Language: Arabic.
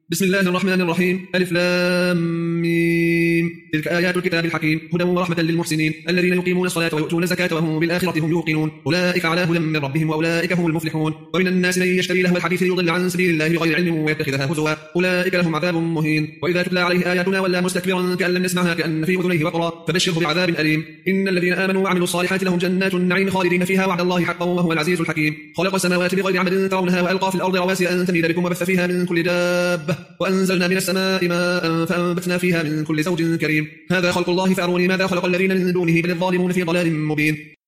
بسم الله الرحمن الرحيم. ألف لام ميم. تلك آيات الكتاب الحكيم هدى ورحمة للمحسنين الذين يقيمون الصلاة ويؤتون الزكاة وهم بالآخرة هم يوقنون أولئك على هدى من ربهم وأولئك هم المفلحون. ومن الناس من يشتري لهو الحديث ليضل عن سبيل الله بغير علم ويتخذها هزوا أولئك لهم عذاب مهين. وإذا تتلى عليه آياتنا ولى مستكبرا كأن لم يسمعها كأن في أذنيه وقرا فبشره بعذاب أليم. إن الذين آمنوا وعملوا الصالحات لهم جنات النعيم خالدين فيها وعد الله حقا وهو العزيز الحكيم. خلق السماوات بغير عمد ترونها وألقى في الأرض رواسي أن تميد بكم وبث فيها من كل دابة وأنزلنا من السماء ماء فأنبتنا فيها من كل زوج كريم. هذا خلق الله فأروني ماذا خلق الذين من دونه بل الظالمون في ضلال مبين.